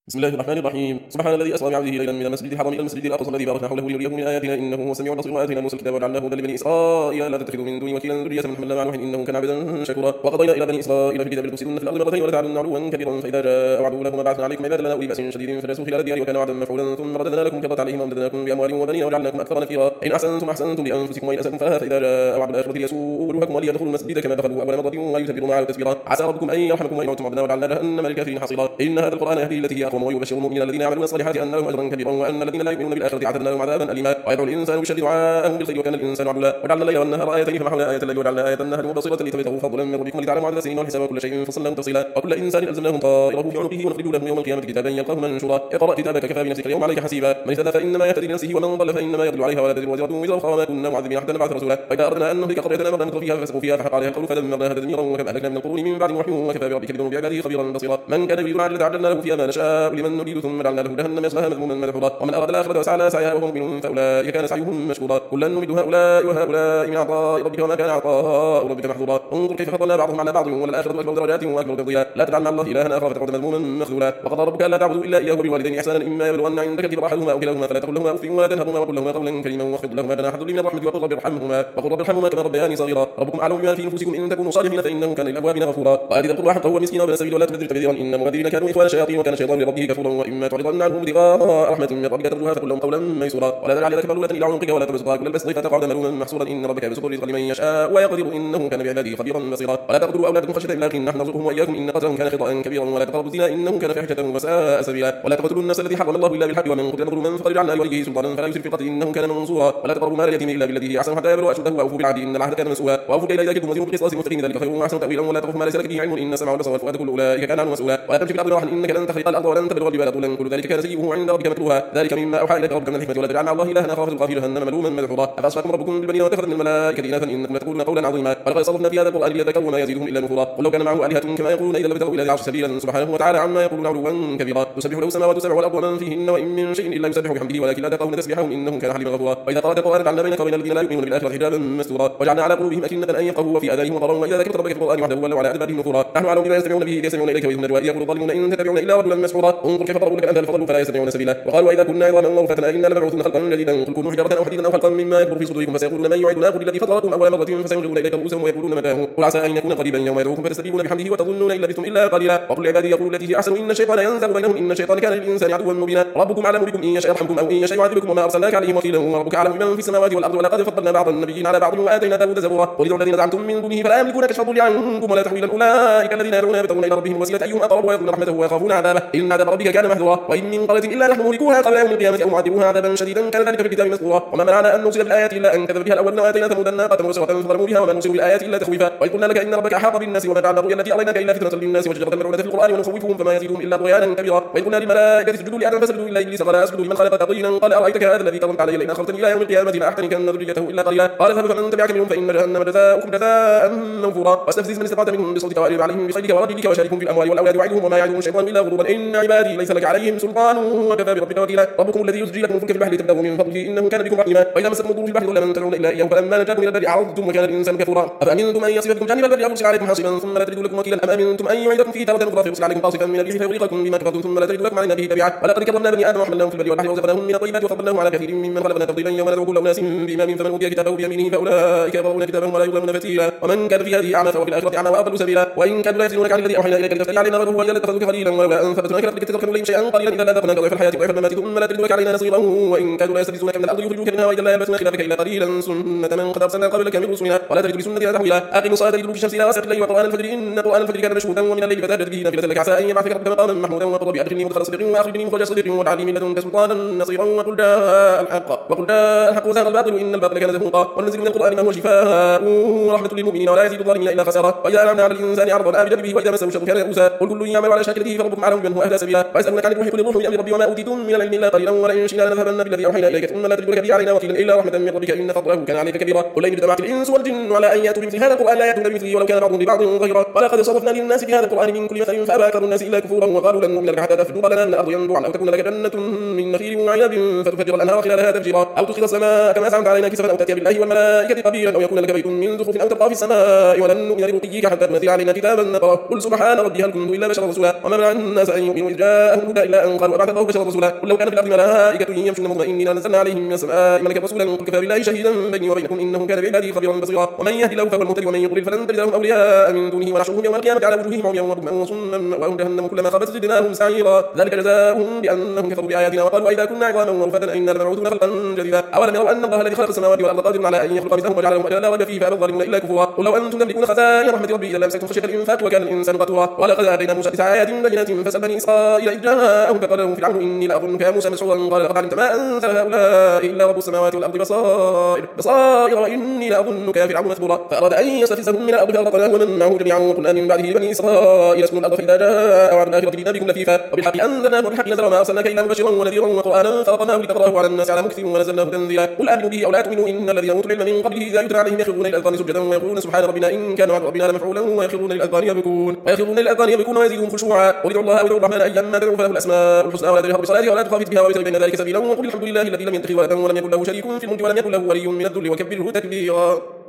بسم الله الرحمن الرحيم. سبحان الذي أسرى بعبده ليلا من المسجد الحرام إلى المسجد الأقصى الذي باركنا حوله لنريه من آياتنا إنه هو السميع البصير. وآتينا موسى الكتاب وجعلناه هدى لبني إسرائيل لا تتخذوا من دوني وكيلا ذرية من حملنا مع نوح إنه كان عبدا شكورا. وقضينا إلى بني إسرائيل في الكتاب لتفسدن في الأرض مرتين ولتعلن علوا كبيرا فإذا جاء وعد أولاهما بعثنا عليكم عبادا لنا أولي بأس شديد فجاسوا خلال الديار وكان وعدا مفعولا ثم رددنا لكم كرة عليهم وأمددناكم بأموال وبنين وجعلناكم أكثر نفيرا. إن أحسنتم أحسنتم لأنفسكم وإن أسأتم فلها فإذا جاء وعد الآخرة ليسوءوا وجوهكم وليدخلوا المسجد كما دخلوا أول مرة ويتبروا معه تتبيرا. عسى ربكم أن يرحمكم وإن عدتم عدنا وجعلنا جهنم للكافرين حصيرا. إن هذا القرآن يهدي التي هي أقوم ويبشر المؤمنين الذين يعملون الصالحات أن لهم أجرا كبيرا وأن الذين لا يؤمنون بالآخرة أعتدنا لهم عذابا أليما. ويدعو الإنسان بالشر دعاءه بالخير وكان الإنسان عجولا. وجعلنا الليل والنهار آيتين فمحونا آية الليل وجعلنا آية النهار مبصرة لتبتغوا فضلا من ربكم ولتعلموا عدد السنين والحساب وكل شيء فصلناه تفصيلا. وكل إنسان ألزمناه طائره في عنقه ونخرج له يوم القيامة كتابا يلقاه منشورا. اقرأ كتابك كفى بنفسك اليوم عليك حسيبا. من اهتدى فإنما يهتدي لنفسه ومن ضل فإنما يضل عليها ولا تزر وازرة وزر أخرى وما كنا معذبين حتى نبعث رسولا. وإذا أردنا أن نهلك قرية أمرنا متر فيها ففسقوا فيها فحق عليها القول فدمرناها تدميرا وكم أهلكنا من القرون من بعد نوح وكفى بربك بذنوب عباده خبيرا بصيرا. من كان يريد العاجلة عجلنا له فيها ما نشاء لمن نريد ثم جعلنا له جهنم يصلاها مذموما مدحورا. ومن أراد الآخرة وسعى لها سعيها وهو مؤمن فأولئك كان سعيهم مشكورا. كلا نمد هؤلاء وهؤلاء من عطاء ربك وما كان عطاء ربك محظورا. انظر كيف فضلنا بعضهم على بعض وللآخرة أكبر درجات وأكبر تفضيلا. لا تجعل مع الله إلها آخر فتقعد مذموما مخذولا. وقضى ربك ألا تعبدوا إلا إياه وبالوالدين إحسانا إما يبلغن عندك الكبر أحدهما أو كلاهما فلا تقل لهما أف ولا تنهرهما وقل لهما قولا كريما واخفض لهما جناح الذل من الرحمة وقل رب ارحمهما كما ربياني صغيرا. ربكم أعلم بما في نفوسكم إن تكونوا صالحين فإنه كان للأوابين غفورا. وآت ذا القربى حقه والمسكين وابن السبيل ولا تبذر تبذيرا إن المبذرين كانوا إخوان الشياطين وكان الشيطان لربه كفورا. وإما تعرضن عنهم ابتغاء رحمة من ربك ترجوها فقل لهم قولا ميسورا. ولا تجعل يدك مغلولة إلى عنقك ولا تبسطها كل البسط فتقعد ملوما محسورا إن ربك يبسط الرزق لمن يشاء ويقدر إنه كان بعباده خبيرا بصيرا. ولا تقتلوا أولادكم خشية إملاق نحن نرزقهم وإياكم إن قتلهم كان خطأ كبيرا. ولا تقربوا الزنا إنه كان فاحشة وساء سبيلا. ولا تقتلوا النفس الذي حرم الله إلا بالحق ومن قتل مظلوما فقد جعلنا لوليه سلطانا فلا يسرف في القتل إنه كان منصورا. ولا تقربوا مال اليتيم إلا بالتي هي أحسن حتى يبلغ أشده وأوفوا بالعهد إن العهد كان مسؤولا. وأوفوا الكيل إذا كلتم وزنوا بالقسطاس المستقيم ذلك خير وأحسن تأويلا. ولا تقف ما ليس لك به علم إن السمع والبصر والفؤاد كل أولئك كان عنه مسؤولا. ولا تمشي في الأرض مرحا إنك لن تخرق الأرض ولن تبلغ الجبال طولا كل ذلك كان سيئه عند ربك مكروها. ذلك مما أوحى إليك ربك من الحكمة. ولا تجعل مع الله إلها آخر فتلقى في جهنم ملوما مدحورا. أفأصفاكم ربكم بالبنين واتخذ من الملائكة إناثا إنكم لتقولون قولا عظيما. ولقد صرفنا في هذا القرآن ليذكروا وما يزيدهم إلا نفورا. قل لو كان معه آلهة كما يقولون إذا لابتغوا إلى ذي العرش سبيلا سبحانه وتعالى عما يقولون علوا كبيرا. تسبح له السماوات السبع والأرض ومن فيهن وإن من شيء إلا يسبح بحمده ولكن لا تفقهون تسبيحهم إنه كان حليما غفورا. وإذا قرأت القرآن جعلنا بينك وبين الذين لا يؤمنون بالآخرة حجابا مستورا. وجعلنا على قلوبهم أكنة أن يفقهوا وفي آذانهم وقرا وإذا ذكرت ربك في القرآن وحده ولوا على أدبارهم نفورا. نحن أعلم بما يستمعون به إذ يستمعون إليك وإذ هم نجوى يقول الظالمون إن تتبعون إلا رجلا مسحورا. انظر كيف ضربوا لك الأمثال فضلوا فلا يستطيعون سبيلا. وقالوا وإذا كنا عظاما ورفاتا إنا لمبعوثون خلقا جديدا قل كونوا حجارة أو حديدا أو خلقا مما يكبر في صدوركم فسيقولون من يعيدنا قل الذي فطركم أول مرة فسيرجعون إليك رؤوسهم ويقولون متى هو قل عسى أن يكون قريبا يوم يدعوكم فتستجيبون بحمده وتظنون إن لبثتم إلا قليلا. وقل لعبادي يقولوا التي هي أحسن إن الشيطان ينزغ بينهم إن الشيطان كان للإنسان عدوا مبينا. ربكم أعلم بكم إن يشاء يرحمكم أو إن يشاء يعذبكم وما أرسلناك عليهم وكيلا. وربك أعلم بمن في السماوات والأرض ولقد فضلنا بعض النبيين على بعض وآتينا داود زبورا. قل ادعوا الذين زعمتم من دونه فلا يملكون كشف الضر عنكم ولا تحويلا. أولئك الذين يدعون يبتغون إلى ربهم الوسيلة أيهم أقرب ويرجون رحمته ويخافون عذابه إن عذاب ربك كان محذورا. وإن من قرية إلا نحن مهلكوها قبل يوم القيامة أو معذبوها عذابا شديدا كان ذلك في الكتاب مسطورا. وما منعنا أن نرسل بالآيات إلا أن كذب بها الأولون وآتينا ثمود الناقة مبصرة فظلموا بها وما نرسل بالآيات إلا تخويفا. وإذ قلنا لك إن ربك أحاط بالناس وما جعلنا الرؤيا التي أريناك إلا فتنة للناس وشجرة ملعونة في القرآن ونخوفهم فما يزيدهم إلا طغيانا كبيرا. وإذ قلنا للملائكة اسجدوا لآدم فسجدوا إلا إبليس قال أسجد لمن خلقت طينا قال أرأيتك هذا الذي كرمت علي لئن أخرتني إلى يوم القيامة لأحتركن ذريته إلا قليلا. قال اذهب فمن تبعك منهم فإن جهنم جزاؤكم جزاء موفورا. واستفزز من استطعت منهم بصوتك وأعرض عليهم بخيلك ورجلك وشاركهم في الأموال والأولاد وعدهم وما يعدهم الشيطان إلا غرورا إن عبادي ليس لك عليهم سلطان وكفى بربك وكيلا. ربكم الذي يسجي لكم الفلك في البحر لتبتغوا من فضله إنه كان بكم رحيما. وإذا مسكم الضر في البحر ضل من تدعون إلا إياه فلما نجاكم إلى البر أعرضتم وكان الإنسان كفورا. أفأمنتم أن يصف بكم جانب البر يرسل عليكم حاصبا ثم لا تجدوا لكم وكيلا أم أمنتم أن يعيدكم فيه تارة أخرى فيرسل عليكم قاصفا من الريح فيغرقكم بما كفرتم ثم لا تجدوا لكم علينا به تبعا. ولقد كرمنا بني آدم وحملناهم في البر والبحر ورزقناهم من الطيبات وفضلناهم على كثير ممن خلقنا تفضيلا يوم ندعو كل أناس بإمام فمن أوتي كتابه بيمينه فأولئك يقرؤون كتابهم ولا يظلمون فتيلا. ومن كان في هذه أعمى فهو في الآخرة أعمى وأضل سبيلا. وإن كانوا لا يفتنونك عن الذي أوحينا إليك لتفتري علينا غيره وإذا لاتخذوك خليلا ولولا أن ثبتناك لقد تذكروا إليهم شيئا قليلا إذا لا ذقناك ضعف الحياة وضعف الممات ثم لا تجد لك علينا نصيرا. وإن كانوا لا يستفزونك من الأرض يخرجوك منها وإذا لا يلبسون خلافك إلا قليلا سنة من قد أرسلنا قبلك من رسلنا ولا تجد لسنتنا تحويلا. أقم الصلاة لدلوك الشمس إلى غسق الليل وقرآن الفجر إن قرآن الفجر كان مشهودا ومن الليل فتهجد به نافلة لك عسى أن يبعثك ربك مقاما محمودا. وقل رب أدخلني مدخل صدق وأخرجني مخرج صدق واجعل لي من لدنك سلطانا نصيرا. وقل جاء الحق وزهق الباطل إن الباطل كان زهوقا. وننزل من القرآن ما هو شفاء ورحمة للمؤمنين ولا يزيد الظالمين إلا خسارا. وإذا أنعمنا على الإنسان عرضا آمنا به وإذا مسه الشر كان يئوسا. قل كل يعمل على شاكلته فربكم أعلم بمن هو أهدى سبيلا. ويسألونك عن الروح قل الروح من أمر ربي وما أوتيتم من العلم إلا قليلا ولئن شئنا لنذهبن بالذي أوحينا إليك ثم لا تجد لك به علينا وكيلا إلا رحمة من ربك إن فضله كان عليك كبيرا. قل لئن اجتمعت الإنس والجن على أن يأتوا بمثل هذا القرآن لا يأتون بمثله ولو كان بعضهم لبعض ظهيرا. ولقد صرفنا للناس في هذا القرآن من كل مثل فأبى أكثر الناس إلا كفورا وقالوا لن نؤمن لك حتى تفجر لنا من الأرض ينبوعا أو تكون لك جنة من نخيل وعنب فتفجر الأنهار خلالها تفجيرا أو تسقط السماء كما زعمت علينا كسفا أو تأتي بالله والملائكة قبيلا أو يكون لك بيت من زخرف أو تبقى في السماء ولن نؤمن لرقيك حتى تنزل علينا كتابا نقرأه. قل سبحان ربي هل كنت إلا بشرا رسولا. وما منع الناس أن يؤمنوا إذ جاءهم الهدى إلا أن قالوا أبعث الله بشرا رسولا قل لو كان في الأرض ملائكة يمشون مطمئنين لنزلنا عليهم من السماء ملكا رسولا قل كفى بالله شهيدا بيني وبينكم إنه كان بعباده خبيرا بصيرا ومن يهد الله فهو المهتدي ومن يضلل فلن تجد لهم أولياء من دونه ونحشرهم يوم القيامة على وجوههم عميا وبكما وصما ومأواهم جهنم كلما خابت زدناهم سعيرا ذلك جزاؤهم بأنهم كفروا بآياتنا وقالوا أئذا كنا عظاما ورفاتا أئنا لمبعوثون خلقا جديدا أولم يروا أن الله الذي خلق السماوات والأرض قادر على أن يخلق مثلهم وجعل لهم أجلا لا ريب فيه فأبى الظالمون إلا كفورا قل لو أنتم تملكون خزائن رحمة ربي إذا لأمسكتم خشية الإنفاق وكان الإنسان قتورا ولقد آتينا موسى 9 آيات بينات فاسأل بني إسرائيل إذ جاءهم فقال له فرعون إني لأظنك يا موسى مسحورا قال لقد علمت ما أنزل هؤلاء إلا رب السماوات والأرض بصائر وإني لأظنك يا فرعون مثبورا فأراد أن يستفزهم من الأرض فأغرقناه ومن معه جميعا وقلنا من بعده بني إسرائيل اسكنوا الأرض فإذا جاء وعد الآخرة جئنا بكم لفيفا وبالحق أنزلناه وبالحق نزل وما أرسلناك إلا مبشرا ونذيرا وقرآنا فرقناه لتقرأه على الناس على مكث ونزلناه تنزيلا قل آمنوا به أو لا تؤمنوا إن الذين أوتوا العلم من قبله إذا يتلى عليهم يخرون للأذقان سجدا ويقولون سبحان ربنا إن كان وعد ربنا لمفعولا ويخرون للأذقان يبكون ويزيدهم خشوعا وادعوا الله أو ادعوا الرحمن أيما تدعوا فله الأسماء الحسنى ولا تجهر بصلاتها ولا تخافت بها وابتغ بين ذلك سبيلا وقل الحمد لله الذي لم يتخذ ولدا ولم يكن له شريك في الملك ولم يكن له ولي من الذل وكبره تكبيرا.